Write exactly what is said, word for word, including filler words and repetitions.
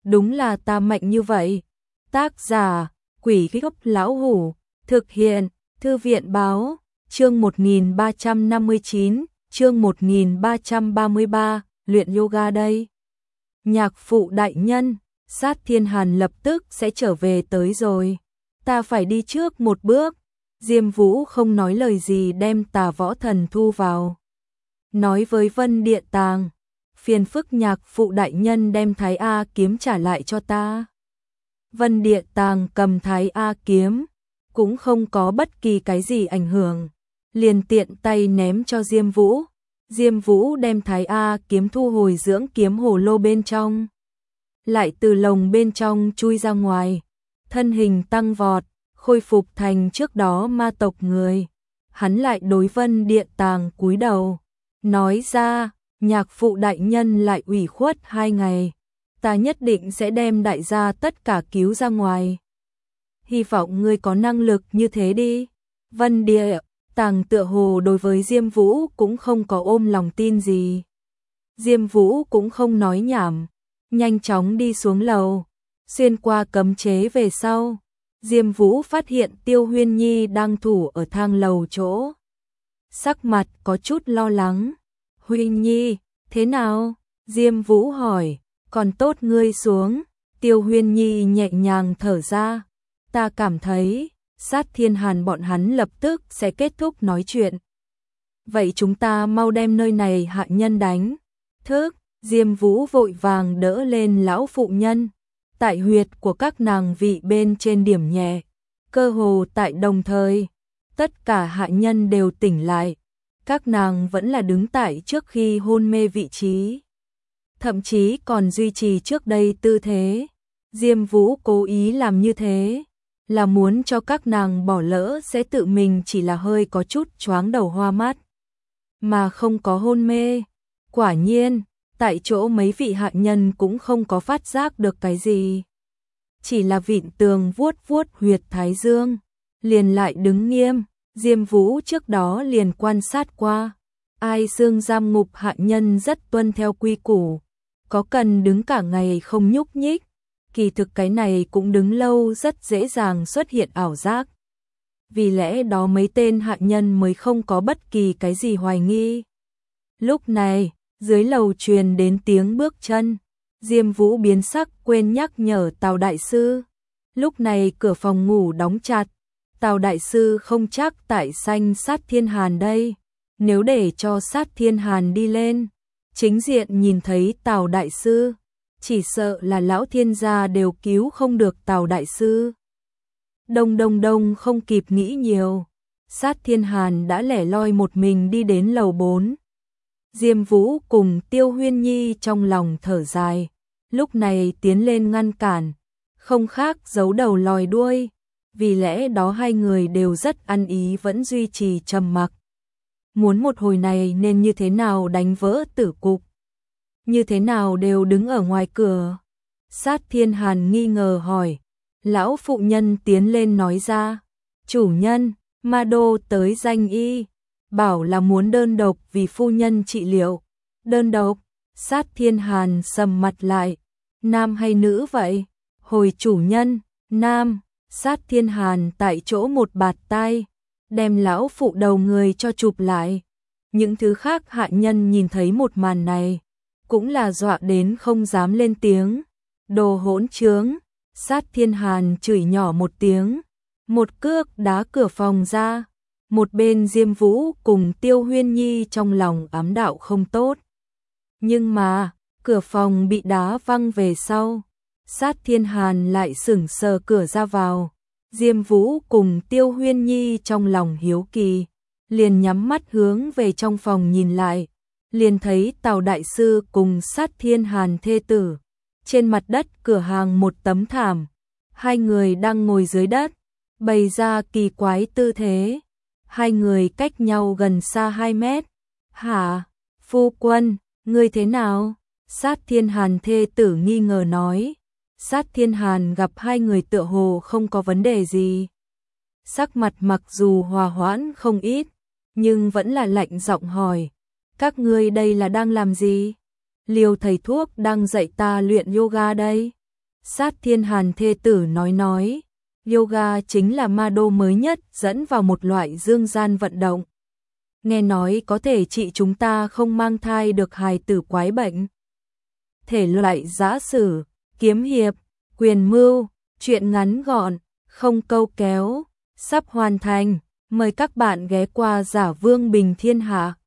đúng là ta mạnh như vậy. Tác giả, Quỷ Gốc Lão Hủ, thực hiện, Thư viện Báo, chương một nghìn ba trăm năm mươi chín, chương một nghìn ba trăm ba mươi ba, luyện yoga đây. Nhạc phụ đại nhân, Sát Thiên Hàn lập tức sẽ trở về tới rồi. Ta phải đi trước một bước. Diêm Vũ không nói lời gì đem Tà Võ Thần thu vào. Nói với Vân Địa Tàng, phiền phức nhạc phụ đại nhân đem Thái A kiếm trả lại cho ta. Vân Địa Tàng cầm Thái A kiếm, cũng không có bất kỳ cái gì ảnh hưởng, liền tiện tay ném cho Diêm Vũ. Diêm Vũ đem Thái A kiếm thu hồi dưỡng kiếm hồ lô bên trong, lại từ lồng bên trong chui ra ngoài, thân hình tăng vọt, khôi phục thành trước đó ma tộc người. Hắn lại đối Vân Địa Tàng cúi đầu, nói ra, nhạc phụ đại nhân lại ủy khuất hai ngày, ta nhất định sẽ đem đại gia tất cả cứu ra ngoài. Hy vọng ngươi có năng lực như thế đi. Vân Địa Tàng tựa hồ đối với Diêm Vũ cũng không có ôm lòng tin gì. Diêm Vũ cũng không nói nhảm, nhanh chóng đi xuống lầu, xuyên qua cấm chế về sau. Diêm Vũ phát hiện Tiêu Huyên Nhi đang thủ ở thang lầu chỗ. Sắc mặt có chút lo lắng. Huyên Nhi, thế nào? Diêm Vũ hỏi, còn tốt ngươi xuống. Tiêu Huyên Nhi nhẹ nhàng thở ra. Ta cảm thấy, Sát Thiên Hàn bọn hắn lập tức sẽ kết thúc nói chuyện. Vậy chúng ta mau đem nơi này hạ nhân đánh. Thức, Diêm Vũ vội vàng đỡ lên lão phụ nhân. Tại huyệt của các nàng vị bên trên điểm nhẹ, cơ hồ tại đồng thời, tất cả hạ nhân đều tỉnh lại. Các nàng vẫn là đứng tại trước khi hôn mê vị trí, thậm chí còn duy trì trước đây tư thế. Diêm Vũ cố ý làm như thế, là muốn cho các nàng bỏ lỡ sẽ tự mình chỉ là hơi có chút choáng đầu hoa mắt, mà không có hôn mê. Quả nhiên, tại chỗ mấy vị hạ nhân cũng không có phát giác được cái gì. Chỉ là vịn tường vuốt vuốt huyệt thái dương, liền lại đứng nghiêm. Diêm Vũ trước đó liền quan sát qua. Ai xương giam ngục hạ nhân rất tuân theo quy củ, có cần đứng cả ngày không nhúc nhích. Kỳ thực cái này cũng đứng lâu rất dễ dàng xuất hiện ảo giác. Vì lẽ đó mấy tên hạ nhân mới không có bất kỳ cái gì hoài nghi. Lúc này, dưới lầu truyền đến tiếng bước chân. Diêm Vũ biến sắc quên nhắc nhở Tào đại sư. Lúc này cửa phòng ngủ đóng chặt. Tào đại sư không chắc tại sanh Sát Thiên Hàn đây. Nếu để cho Sát Thiên Hàn đi lên, chính diện nhìn thấy Tào đại sư, chỉ sợ là lão thiên gia đều cứu không được Tào đại sư. Đông đông đông không kịp nghĩ nhiều, Sát Thiên Hàn đã lẻ loi một mình đi đến lầu bốn. Diêm Vũ cùng Tiêu Huyên Nhi trong lòng thở dài, lúc này tiến lên ngăn cản, không khác giấu đầu lòi đuôi, vì lẽ đó hai người đều rất ăn ý vẫn duy trì trầm mặc. Muốn một hồi này nên như thế nào đánh vỡ tử cục, như thế nào đều đứng ở ngoài cửa. Sát Thiên Hàn nghi ngờ hỏi, lão phụ nhân tiến lên nói ra, chủ nhân, Ma Đô tới danh y, bảo là muốn đơn độc vì phu nhân trị liệu. Đơn độc? Sát Thiên Hàn sầm mặt lại, nam hay nữ vậy? Hồi chủ nhân, nam. Sát Thiên Hàn tại chỗ một bạt tay, đem lão phụ đầu người cho chụp lại. Những thứ khác hạ nhân nhìn thấy một màn này, cũng là dọa đến không dám lên tiếng. Đồ hỗn trướng! Sát Thiên Hàn chửi nhỏ một tiếng, một cước đá cửa phòng ra. Một bên Diêm Vũ cùng Tiêu Huyên Nhi trong lòng ám đạo không tốt. Nhưng mà, cửa phòng bị đá văng về sau. Sát Thiên Hàn lại sững sờ cửa ra vào. Diêm Vũ cùng Tiêu Huyên Nhi trong lòng hiếu kỳ, liền nhắm mắt hướng về trong phòng nhìn lại. Liền thấy Tào đại sư cùng Sát Thiên Hàn thê tử. Trên mặt đất cửa hàng một tấm thảm. Hai người đang ngồi dưới đất, bày ra kỳ quái tư thế. Hai người cách nhau gần xa hai mét. Hả? Phu quân, ngươi thế nào? Sát Thiên Hàn thê tử nghi ngờ nói. Sát Thiên Hàn gặp hai người tựa hồ không có vấn đề gì. Sắc mặt mặc dù hòa hoãn không ít, nhưng vẫn là lạnh giọng hỏi. Các ngươi đây là đang làm gì? Liêu thầy thuốc đang dạy ta luyện yoga đây. Sát Thiên Hàn thê tử nói nói, yoga chính là ma đô mới nhất dẫn vào một loại dương gian vận động. Nghe nói có thể trị chúng ta không mang thai được hài tử quái bệnh. Thể loại giã sử, kiếm hiệp, quyền mưu, truyện ngắn gọn, không câu kéo, sắp hoàn thành. Mời các bạn ghé qua Giả Vương Bình Thiên Hạ.